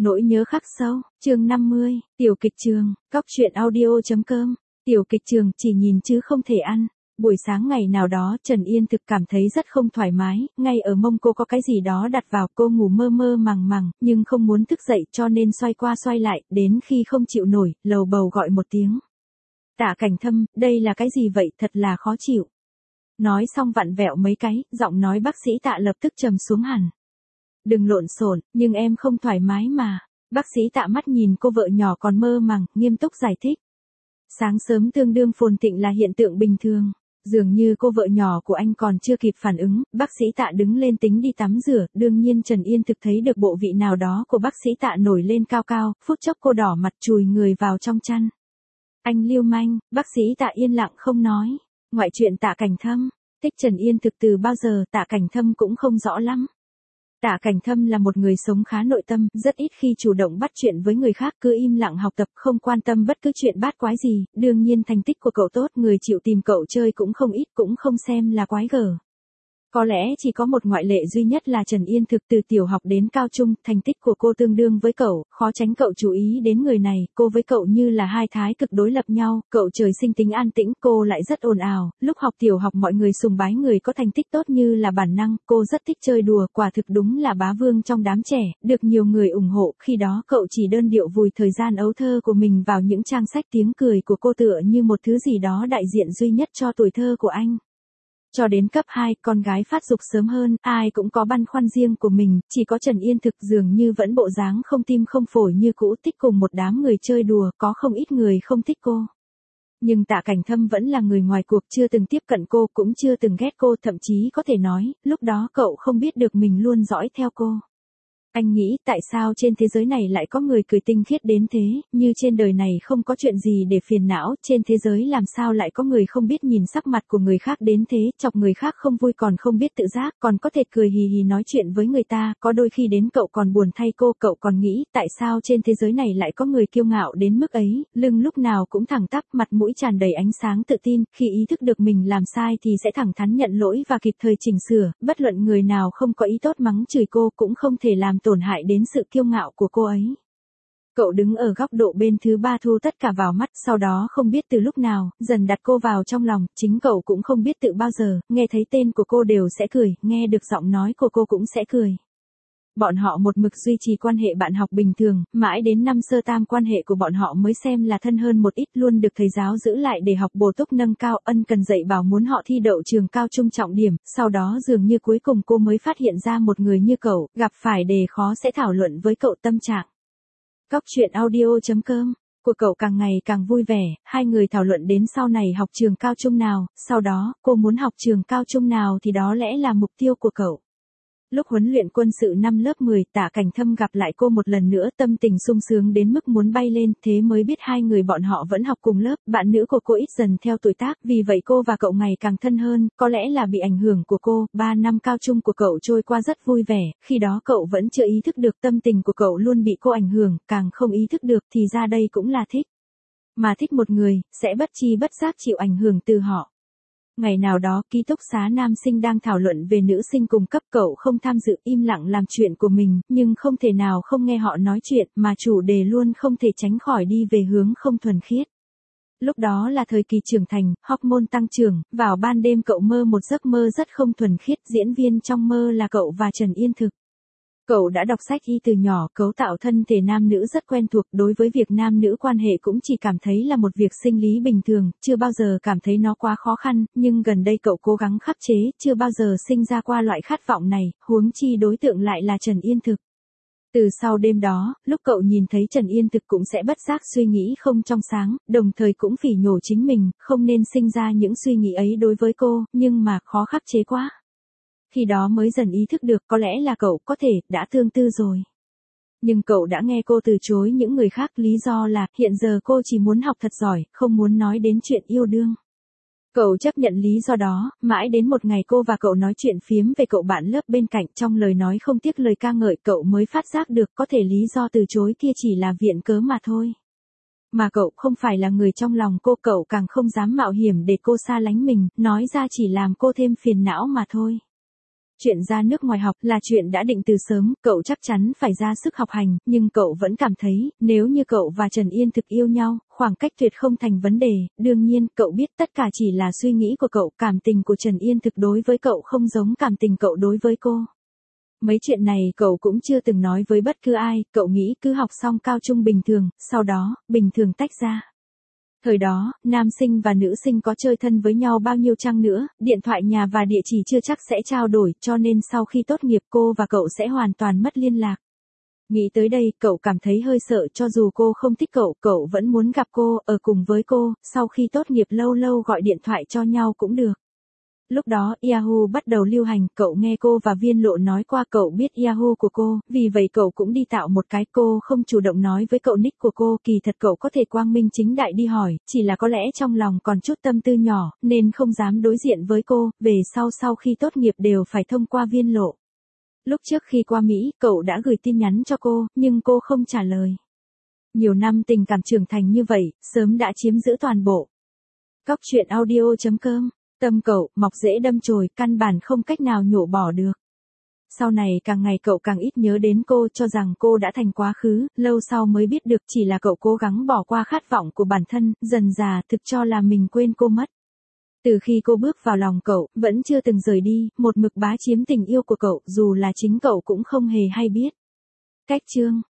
Nỗi nhớ khắc sâu, chương 50, tiểu kịch trường, góc truyện audio.com, tiểu kịch trường chỉ nhìn chứ không thể ăn. Buổi sáng ngày nào đó Trần Yên thực cảm thấy rất không thoải mái, ngay ở mông cô có cái gì đó đặt vào, cô ngủ mơ mơ màng màng, nhưng không muốn thức dậy cho nên xoay qua xoay lại, đến khi không chịu nổi, lầu bầu gọi một tiếng. Tạ Cảnh Thâm, đây là cái gì vậy, thật là khó chịu. Nói xong vặn vẹo mấy cái, giọng nói bác sĩ Tạ lập tức trầm xuống hẳn. Đừng lộn xộn, nhưng em không thoải mái mà. Bác sĩ Tạ mắt nhìn cô vợ nhỏ còn mơ màng, nghiêm túc giải thích. Sáng sớm tương đương phồn thịnh là hiện tượng bình thường. Dường như cô vợ nhỏ của anh còn chưa kịp phản ứng, bác sĩ Tạ đứng lên tính đi tắm rửa, đương nhiên Trần Yên thực thấy được bộ vị nào đó của bác sĩ Tạ nổi lên cao cao, phút chốc cô đỏ mặt chùi người vào trong chăn. Anh lưu manh, bác sĩ Tạ yên lặng không nói. Ngoại chuyện Tạ Cảnh Thâm, thích Trần Yên thực từ bao giờ Tạ Cảnh Thâm cũng không rõ lắm. Tạ Cảnh Thâm là một người sống khá nội tâm, rất ít khi chủ động bắt chuyện với người khác, cứ im lặng học tập, không quan tâm bất cứ chuyện bát quái gì, đương nhiên thành tích của cậu tốt, người chịu tìm cậu chơi cũng không ít, cũng không xem là quái gở. Có lẽ chỉ có một ngoại lệ duy nhất là Trần Yên thực, từ tiểu học đến cao trung, thành tích của cô tương đương với cậu, khó tránh cậu chú ý đến người này, cô với cậu như là hai thái cực đối lập nhau, cậu trời sinh tính an tĩnh, cô lại rất ồn ào, lúc học tiểu học mọi người sùng bái người có thành tích tốt như là bản năng, cô rất thích chơi đùa, quả thực đúng là bá vương trong đám trẻ, được nhiều người ủng hộ, khi đó cậu chỉ đơn điệu vùi thời gian ấu thơ của mình vào những trang sách, tiếng cười của cô tựa như một thứ gì đó đại diện duy nhất cho tuổi thơ của anh. Cho đến cấp 2, con gái phát dục sớm hơn, ai cũng có băn khoăn riêng của mình, chỉ có Trần Yên thực dường như vẫn bộ dáng không tim không phổi như cũ, thích cùng một đám người chơi đùa, có không ít người không thích cô. Nhưng Tạ Cảnh Thâm vẫn là người ngoài cuộc, chưa từng tiếp cận cô, cũng chưa từng ghét cô, thậm chí có thể nói, lúc đó cậu không biết được mình luôn dõi theo cô. Anh nghĩ tại sao trên thế giới này lại có người cười tinh khiết đến thế, như trên đời này không có chuyện gì để phiền não, trên thế giới làm sao lại có người không biết nhìn sắc mặt của người khác đến thế, chọc người khác không vui còn không biết tự giác, còn có thể cười hì hì nói chuyện với người ta, có đôi khi đến cậu còn buồn thay cô, cậu còn nghĩ tại sao trên thế giới này lại có người kiêu ngạo đến mức ấy, lưng lúc nào cũng thẳng tắp, mặt mũi tràn đầy ánh sáng tự tin, khi ý thức được mình làm sai thì sẽ thẳng thắn nhận lỗi và kịp thời chỉnh sửa, bất luận người nào không có ý tốt mắng chửi cô cũng không thể làm tổn hại đến sự kiêu ngạo của cô ấy. Cậu đứng ở góc độ bên thứ ba thu tất cả vào mắt, sau đó không biết từ lúc nào, dần đặt cô vào trong lòng, chính cậu cũng không biết tự bao giờ, nghe thấy tên của cô đều sẽ cười, nghe được giọng nói của cô cũng sẽ cười. Bọn họ một mực duy trì quan hệ bạn học bình thường, mãi đến năm sơ tam quan hệ của bọn họ mới xem là thân hơn một ít, luôn được thầy giáo giữ lại để học bổ túc nâng cao, ân cần dạy bảo muốn họ thi đậu trường cao trung trọng điểm, sau đó dường như cuối cùng cô mới phát hiện ra một người như cậu, gặp phải đề khó sẽ thảo luận với cậu tâm trạng. Góc truyện audio.com của cậu càng ngày càng vui vẻ, hai người thảo luận đến sau này học trường cao trung nào, sau đó, cô muốn học trường cao trung nào thì đó lẽ là mục tiêu của cậu. Lúc huấn luyện quân sự năm lớp 10, Tạ Cảnh Thâm gặp lại cô một lần nữa, tâm tình sung sướng đến mức muốn bay lên, thế mới biết hai người bọn họ vẫn học cùng lớp, bạn nữ của cô ít dần theo tuổi tác, vì vậy cô và cậu ngày càng thân hơn, có lẽ là bị ảnh hưởng của cô, 3 năm cao trung của cậu trôi qua rất vui vẻ, khi đó cậu vẫn chưa ý thức được tâm tình của cậu luôn bị cô ảnh hưởng, càng không ý thức được thì ra đây cũng là thích. Mà thích một người, sẽ bất chi bất giác chịu ảnh hưởng từ họ. Ngày nào đó, ký túc xá nam sinh đang thảo luận về nữ sinh cùng cấp, cậu không tham dự, im lặng làm chuyện của mình, nhưng không thể nào không nghe họ nói chuyện, mà chủ đề luôn không thể tránh khỏi đi về hướng không thuần khiết. Lúc đó là thời kỳ trưởng thành, hormone tăng trưởng, vào ban đêm cậu mơ một giấc mơ rất không thuần khiết, diễn viên trong mơ là cậu và Trần Yên thực. Cậu đã đọc sách y từ nhỏ, cấu tạo thân thể nam nữ rất quen thuộc, đối với việc nam nữ quan hệ cũng chỉ cảm thấy là một việc sinh lý bình thường, chưa bao giờ cảm thấy nó quá khó khăn, nhưng gần đây cậu cố gắng khắc chế, chưa bao giờ sinh ra qua loại khát vọng này, huống chi đối tượng lại là Trần Yên thực. Từ sau đêm đó, lúc cậu nhìn thấy Trần Yên thực cũng sẽ bất giác suy nghĩ không trong sáng, đồng thời cũng phỉ nhổ chính mình, không nên sinh ra những suy nghĩ ấy đối với cô, nhưng mà khó khắc chế quá. Khi đó mới dần ý thức được có lẽ là cậu có thể đã tương tư rồi. Nhưng cậu đã nghe cô từ chối những người khác, lý do là hiện giờ cô chỉ muốn học thật giỏi, không muốn nói đến chuyện yêu đương. Cậu chấp nhận lý do đó, mãi đến một ngày cô và cậu nói chuyện phiếm về cậu bạn lớp bên cạnh, trong lời nói không tiếc lời ca ngợi, cậu mới phát giác được có thể lý do từ chối kia chỉ là viện cớ mà thôi. Mà cậu không phải là người trong lòng cô, cậu càng không dám mạo hiểm để cô xa lánh mình, nói ra chỉ làm cô thêm phiền não mà thôi. Chuyện ra nước ngoài học là chuyện đã định từ sớm, cậu chắc chắn phải ra sức học hành, nhưng cậu vẫn cảm thấy, nếu như cậu và Trần Yên thực yêu nhau, khoảng cách tuyệt không thành vấn đề, đương nhiên, cậu biết tất cả chỉ là suy nghĩ của cậu, cảm tình của Trần Yên thực đối với cậu không giống cảm tình cậu đối với cô. Mấy chuyện này cậu cũng chưa từng nói với bất cứ ai, cậu nghĩ cứ học xong cao trung bình thường, sau đó, bình thường tách ra. Thời đó, nam sinh và nữ sinh có chơi thân với nhau bao nhiêu chăng nữa, điện thoại nhà và địa chỉ chưa chắc sẽ trao đổi, cho nên sau khi tốt nghiệp cô và cậu sẽ hoàn toàn mất liên lạc. Nghĩ tới đây, cậu cảm thấy hơi sợ, cho dù cô không thích cậu, cậu vẫn muốn gặp cô, ở cùng với cô, sau khi tốt nghiệp lâu lâu gọi điện thoại cho nhau cũng được. Lúc đó, Yahoo bắt đầu lưu hành, cậu nghe cô và Viên Lộ nói qua, cậu biết Yahoo của cô, vì vậy cậu cũng đi tạo một cái, cô không chủ động nói với cậu nick của cô, kỳ thật cậu có thể quang minh chính đại đi hỏi, chỉ là có lẽ trong lòng còn chút tâm tư nhỏ, nên không dám đối diện với cô, về sau khi tốt nghiệp đều phải thông qua Viên Lộ. Lúc trước khi qua Mỹ, cậu đã gửi tin nhắn cho cô, nhưng cô không trả lời. Nhiều năm tình cảm trưởng thành như vậy, sớm đã chiếm giữ toàn bộ. Cóc truyện audio.com. Tâm cậu, mọc rễ đâm chồi, căn bản không cách nào nhổ bỏ được. Sau này càng ngày cậu càng ít nhớ đến cô, cho rằng cô đã thành quá khứ, lâu sau mới biết được chỉ là cậu cố gắng bỏ qua khát vọng của bản thân, dần dà thực cho là mình quên cô mất. Từ khi cô bước vào lòng cậu, vẫn chưa từng rời đi, một mực bá chiếm tình yêu của cậu, dù là chính cậu cũng không hề hay biết. Cách chương